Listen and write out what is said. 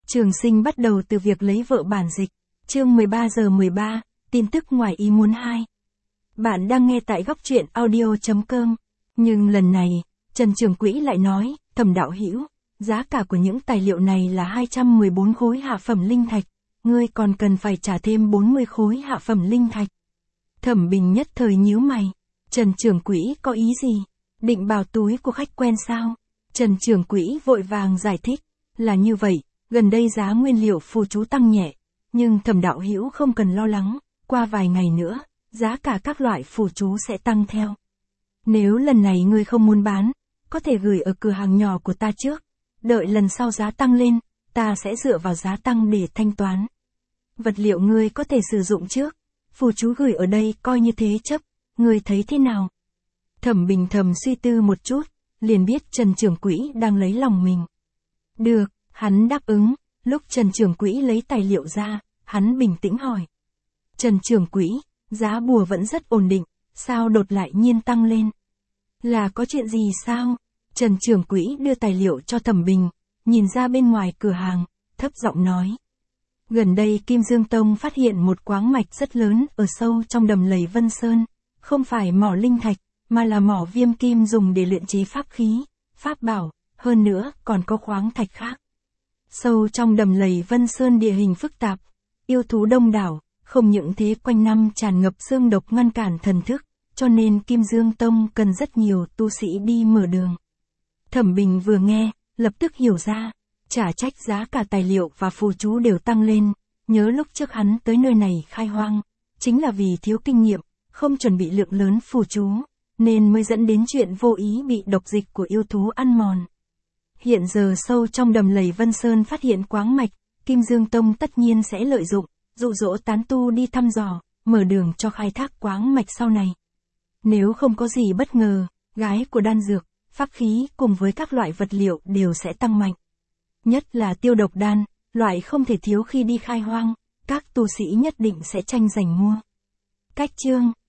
Trường Sinh bắt đầu từ việc lấy vợ bản dịch. Chương 13 giờ 13, tin tức ngoài ý muốn 2. Bạn đang nghe tại góc truyện audio.com. Nhưng lần này, Trần Trường Quỹ lại nói, Thẩm đạo hữu, giá cả của những tài liệu này là 214 khối hạ phẩm linh thạch, ngươi còn cần phải trả thêm 40 khối hạ phẩm linh thạch. Thẩm Bình nhất thời nhíu mày, Trần Trường Quỹ có ý gì? Định bào túi của khách quen sao? Trần Trường Quỹ vội vàng giải thích, là như vậy, gần đây giá nguyên liệu phù chú tăng nhẹ, nhưng Thẩm đạo hữu không cần lo lắng, qua vài ngày nữa, giá cả các loại phù chú sẽ tăng theo. Nếu lần này ngươi không muốn bán, có thể gửi ở cửa hàng nhỏ của ta trước, đợi lần sau giá tăng lên, ta sẽ dựa vào giá tăng để thanh toán. Vật liệu ngươi có thể sử dụng trước, phù chú gửi ở đây coi như thế chấp, ngươi thấy thế nào? Thẩm Bình thầm suy tư một chút, liền biết Trần Trường Quỹ đang lấy lòng mình. Được, hắn đáp ứng, lúc Trần Trường Quỹ lấy tài liệu ra, hắn bình tĩnh hỏi. Trần Trường Quỹ, giá bùa vẫn rất ổn định, sao đột lại nhiên tăng lên? Là có chuyện gì sao? Trần Trường Quỹ đưa tài liệu cho Thẩm Bình, nhìn ra bên ngoài cửa hàng, thấp giọng nói. Gần đây Kim Dương Tông phát hiện một quáng mạch rất lớn ở sâu trong đầm lầy Vân Sơn, không phải mỏ linh thạch, mà là mỏ viêm kim dùng để luyện chế pháp khí, pháp bảo, hơn nữa còn có khoáng thạch khác. Sâu trong đầm lầy Vân Sơn địa hình phức tạp, yêu thú đông đảo, không những thế quanh năm tràn ngập xương độc ngăn cản thần thức, cho nên Kim Dương Tông cần rất nhiều tu sĩ đi mở đường. Thẩm Bình vừa nghe, lập tức hiểu ra, chả trách giá cả tài liệu và phù chú đều tăng lên, nhớ lúc trước hắn tới nơi này khai hoang, chính là vì thiếu kinh nghiệm, không chuẩn bị lượng lớn phù chú, nên mới dẫn đến chuyện vô ý bị độc dịch của yêu thú ăn mòn. Hiện giờ sâu trong đầm lầy Vân Sơn phát hiện quáng mạch, Kim Dương Tông tất nhiên sẽ lợi dụng, dụ dỗ tán tu đi thăm dò, mở đường cho khai thác quáng mạch sau này. Nếu không có gì bất ngờ, gái của đan dược, pháp khí cùng với các loại vật liệu đều sẽ tăng mạnh. Nhất là tiêu độc đan, loại không thể thiếu khi đi khai hoang, các tu sĩ nhất định sẽ tranh giành mua. Cách chương